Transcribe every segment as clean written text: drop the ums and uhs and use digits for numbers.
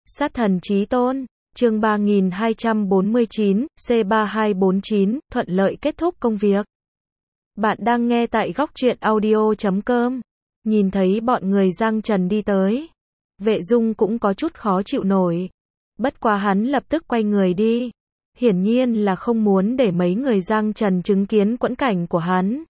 Sát thần chí tôn, chương 3249, C3249, thuận lợi kết thúc công việc. Bạn đang nghe tại góc truyện audio.com. Nhìn thấy bọn người Giang Trần đi tới, Vệ Dung cũng có chút khó chịu nổi. Bất quá hắn lập tức quay người đi. Hiển nhiên là không muốn để mấy người Giang Trần chứng kiến quẫn cảnh của hắn.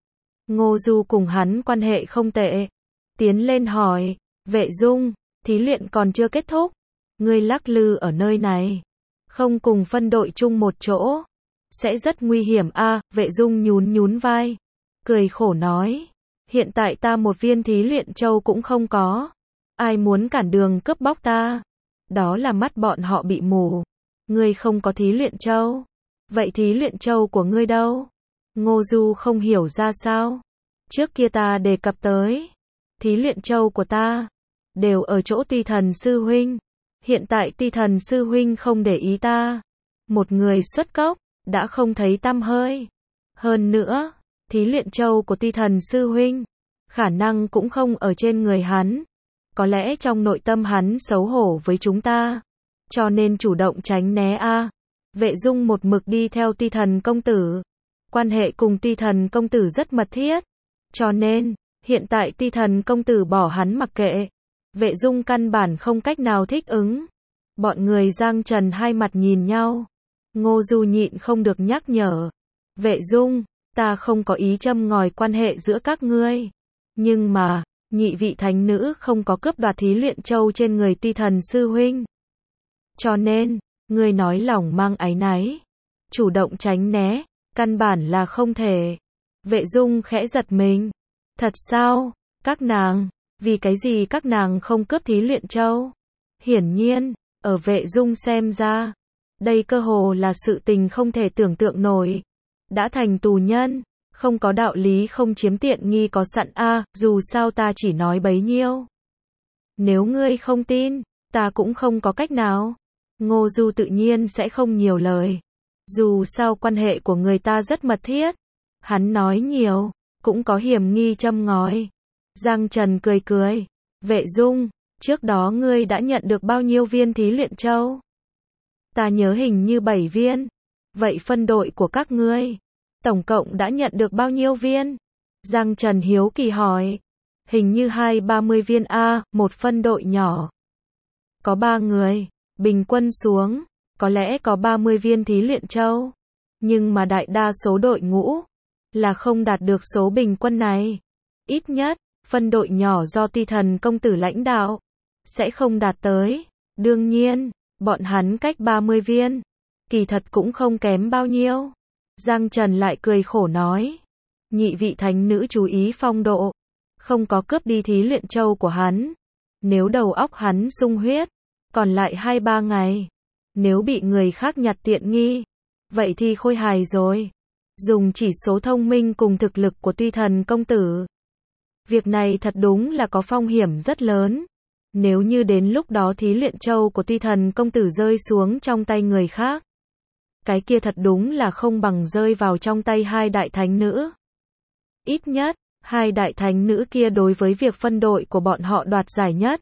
Ngô Du cùng hắn quan hệ không tệ. Tiến lên hỏi, Vệ Dung, thí luyện còn chưa kết thúc. Ngươi lắc lư ở nơi này, không cùng phân đội chung một chỗ, sẽ rất nguy hiểm a. Vệ Dung nhún nhún vai, cười khổ nói, hiện tại ta một viên thí luyện châu cũng không có. Ai muốn cản đường cướp bóc ta? Đó là mắt bọn họ bị mù. Ngươi không có thí luyện châu. Vậy thí luyện châu của ngươi đâu? Ngô Du không hiểu ra sao. Trước kia ta đề cập tới, thí luyện châu của ta đều ở chỗ Ti Thần sư huynh. Hiện tại Ti Thần sư huynh không để ý ta. Một người xuất cốc, đã không thấy tăm hơi. Hơn nữa, thí luyện châu của Ti Thần sư huynh, khả năng cũng không ở trên người hắn. Có lẽ trong nội tâm hắn xấu hổ với chúng ta, cho nên chủ động tránh né a. Vệ Dung một mực đi theo Ti Thần công tử. Quan hệ cùng Ti Thần công tử rất mật thiết. Cho nên, hiện tại Ti Thần công tử bỏ hắn mặc kệ. Vệ Dung căn bản không cách nào thích ứng. Bọn người Giang Trần hai mặt nhìn nhau. Ngô Du nhịn không được nhắc nhở. Vệ Dung, ta không có ý châm ngòi quan hệ giữa các ngươi. Nhưng mà, nhị vị thánh nữ không có cướp đoạt thí luyện châu trên người Ti Thần sư huynh. Cho nên, ngươi nói lòng mang áy náy, chủ động tránh né, căn bản là không thể. Vệ Dung khẽ giật mình. Thật sao? Các nàng, vì cái gì các nàng không cướp thí luyện châu? Hiển nhiên, ở Vệ Dung xem ra, đây cơ hồ là sự tình không thể tưởng tượng nổi. Đã thành tù nhân, không có đạo lý không chiếm tiện nghi có sẵn a, dù sao ta chỉ nói bấy nhiêu. Nếu ngươi không tin, ta cũng không có cách nào. Ngô Du tự nhiên sẽ không nhiều lời. Dù sao quan hệ của người ta rất mật thiết. Hắn nói nhiều, cũng có hiểm nghi châm ngòi. Giang Trần cười cười. Vệ Dung, trước đó ngươi đã nhận được bao nhiêu viên thí luyện châu? Ta nhớ hình như 7 viên. Vậy phân đội của các ngươi, tổng cộng đã nhận được bao nhiêu viên? Giang Trần hiếu kỳ hỏi. Hình như 20-30 viên a, một phân đội nhỏ. Có 3 người, bình quân xuống, có lẽ có 30 viên thí luyện châu. Nhưng mà đại đa số đội ngũ là không đạt được số bình quân này. Ít nhất, phân đội nhỏ do Ti Thần công tử lãnh đạo sẽ không đạt tới. Đương nhiên, bọn hắn cách 30 viên, kỳ thật cũng không kém bao nhiêu. Giang Trần lại cười khổ nói. Nhị vị thánh nữ chú ý phong độ, không có cướp đi thí luyện châu của hắn. Nếu đầu óc hắn sung huyết, còn lại 2-3 ngày, nếu bị người khác nhặt tiện nghi, vậy thì khôi hài rồi. Dùng chỉ số thông minh cùng thực lực của Ti Thần công tử, việc này thật đúng là có phong hiểm rất lớn. Nếu như đến lúc đó thí luyện châu của Ti Thần công tử rơi xuống trong tay người khác, cái kia thật đúng là không bằng rơi vào trong tay hai đại thánh nữ. Ít nhất, hai đại thánh nữ kia đối với việc phân đội của bọn họ đoạt giải nhất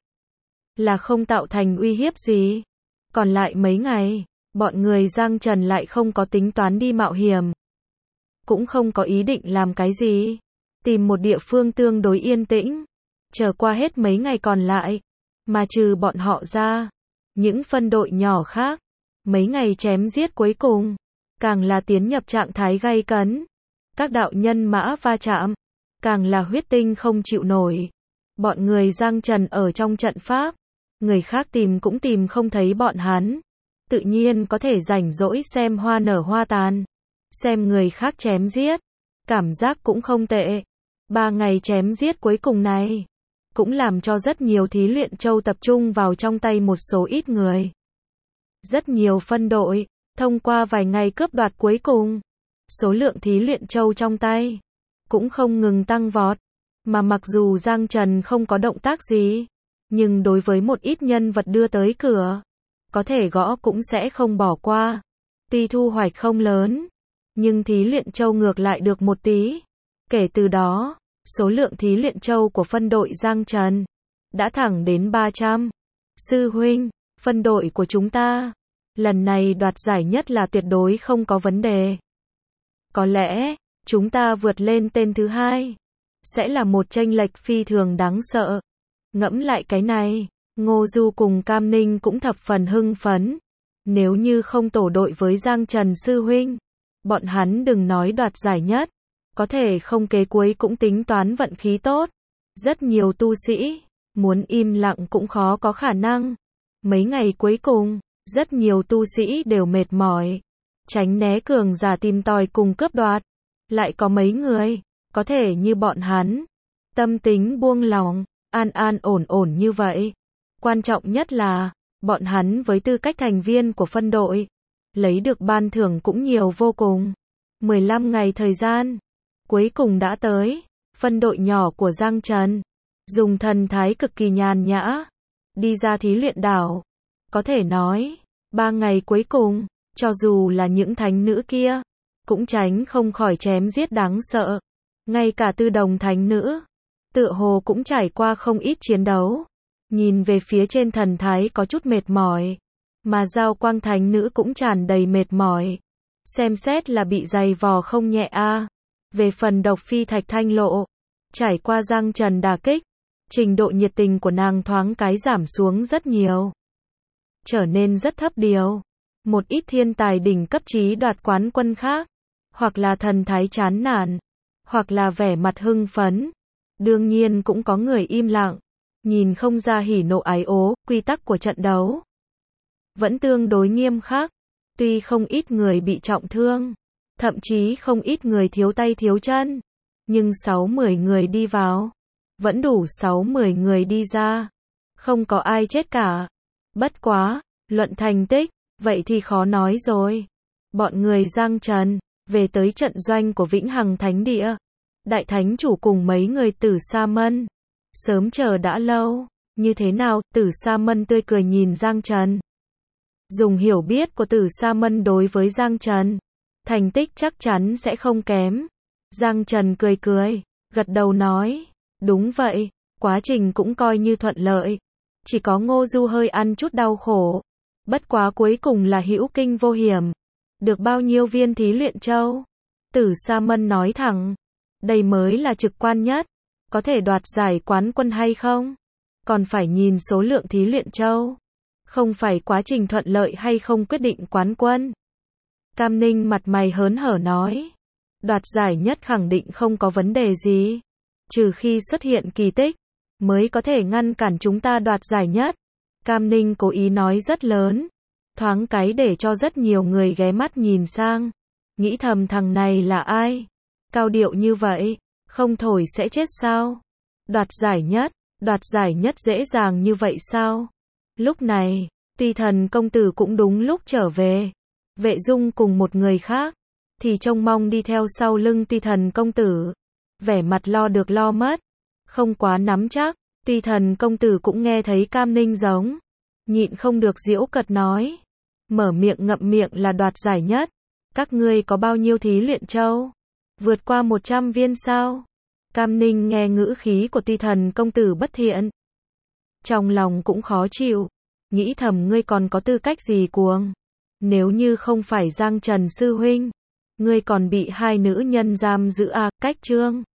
là không tạo thành uy hiếp gì. Còn lại mấy ngày, bọn người Giang Trần lại không có tính toán đi mạo hiểm, cũng không có ý định làm cái gì. Tìm một địa phương tương đối yên tĩnh, chờ qua hết mấy ngày còn lại. Mà trừ bọn họ ra, những phân đội nhỏ khác, mấy ngày chém giết cuối cùng, càng là tiến nhập trạng thái gay cấn. Các đạo nhân mã va chạm, càng là huyết tinh không chịu nổi. Bọn người Giang Trần ở trong trận pháp, người khác tìm cũng tìm không thấy bọn hắn. Tự nhiên có thể rảnh rỗi xem hoa nở hoa tàn, xem người khác chém giết, cảm giác cũng không tệ. 3 ngày chém giết cuối cùng này, cũng làm cho rất nhiều thí luyện châu tập trung vào trong tay một số ít người. Rất nhiều phân đội, thông qua vài ngày cướp đoạt cuối cùng, số lượng thí luyện châu trong tay cũng không ngừng tăng vọt. Mà mặc dù Giang Trần không có động tác gì, nhưng đối với một ít nhân vật đưa tới cửa, có thể gõ cũng sẽ không bỏ qua. Tuy thu hoạch không lớn, nhưng thí luyện châu ngược lại được một tí. Kể từ đó, số lượng thí luyện châu của phân đội Giang Trần đã thẳng đến 300. Sư huynh, phân đội của chúng ta, lần này đoạt giải nhất là tuyệt đối không có vấn đề. Có lẽ, chúng ta vượt lên tên thứ hai, sẽ là một chênh lệch phi thường đáng sợ. Ngẫm lại cái này, Ngô Du cùng Cam Ninh cũng thập phần hưng phấn. Nếu như không tổ đội với Giang Trần sư huynh, bọn hắn đừng nói đoạt giải nhất, có thể không kế cuối cũng tính toán vận khí tốt. Rất nhiều tu sĩ, muốn im lặng cũng khó có khả năng. Mấy ngày cuối cùng, rất nhiều tu sĩ đều mệt mỏi, tránh né cường giả tìm tòi cùng cướp đoạt. Lại có mấy người, có thể như bọn hắn, tâm tính buông lỏng, an an ổn ổn như vậy. Quan trọng nhất là, bọn hắn với tư cách thành viên của phân đội, lấy được ban thưởng cũng nhiều vô cùng. 15 ngày thời gian, cuối cùng đã tới. Phân đội nhỏ của Giang Trần, dùng thần thái cực kỳ nhàn nhã, đi ra thí luyện đảo. Có thể nói, 3 ngày cuối cùng, cho dù là những thánh nữ kia, cũng tránh không khỏi chém giết đáng sợ. Ngay cả Tư Đồng thánh nữ, tựa hồ cũng trải qua không ít chiến đấu. Nhìn về phía trên thần thái có chút mệt mỏi, mà Giao Quang thánh nữ cũng tràn đầy mệt mỏi. Xem xét là bị dày vò không nhẹ a. Về phần Độc Phi Thạch Thanh Lộ, trải qua Giang Trần đả kích, trình độ nhiệt tình của nàng thoáng cái giảm xuống rất nhiều, trở nên rất thấp điều. Một ít thiên tài đỉnh cấp trí đoạt quán quân khác, hoặc là thần thái chán nản, hoặc là vẻ mặt hưng phấn. Đương nhiên cũng có người im lặng, nhìn không ra hỉ nộ ái ố. Quy tắc của trận đấu vẫn tương đối nghiêm khắc, tuy không ít người bị trọng thương, thậm chí không ít người thiếu tay thiếu chân, nhưng 6-10 người đi vào, vẫn đủ 6-10 người đi ra, không có ai chết cả. Bất quá, luận thành tích, vậy thì khó nói rồi. Bọn người Giang Trần, về tới trận doanh của Vĩnh Hằng Thánh Địa, Đại Thánh Chủ cùng mấy người Tử Sa Mân, sớm chờ đã lâu. Như thế nào? Tử Sa Mân tươi cười nhìn Giang Trần. Dùng hiểu biết của Tử Sa Mân đối với Giang Trần, thành tích chắc chắn sẽ không kém. Giang Trần cười cười, gật đầu nói, đúng vậy, quá trình cũng coi như thuận lợi. Chỉ có Ngô Du hơi ăn chút đau khổ. Bất quá cuối cùng là hữu kinh vô hiểm. Được bao nhiêu viên thí luyện châu? Tử Sa Mân nói thẳng, đây mới là trực quan nhất. Có thể đoạt giải quán quân hay không? Còn phải nhìn số lượng thí luyện châu. Không phải quá trình thuận lợi hay không quyết định quán quân. Cam Ninh mặt mày hớn hở nói, đoạt giải nhất khẳng định không có vấn đề gì. Trừ khi xuất hiện kỳ tích, mới có thể ngăn cản chúng ta đoạt giải nhất. Cam Ninh cố ý nói rất lớn, thoáng cái để cho rất nhiều người ghé mắt nhìn sang. Nghĩ thầm thằng này là ai? Cao điệu như vậy, không thổi sẽ chết sao? Đoạt giải nhất dễ dàng như vậy sao? Lúc này, Tuy Thần công tử cũng đúng lúc trở về. Vệ Dung cùng một người khác, thì trông mong đi theo sau lưng Tuy Thần công tử. Vẻ mặt lo được lo mất, không quá nắm chắc. Tuy Thần công tử cũng nghe thấy Cam Ninh giống, nhịn không được giễu cợt nói. Mở miệng ngậm miệng là đoạt giải nhất. Các ngươi có bao nhiêu thí luyện châu? Vượt qua 100 viên sao? Cam Ninh nghe ngữ khí của Tuy Thần công tử bất thiện, trong lòng cũng khó chịu, nghĩ thầm ngươi còn có tư cách gì cuồng? Nếu như không phải Giang Trần sư huynh, ngươi còn bị hai nữ nhân giam giữ à? Cách chương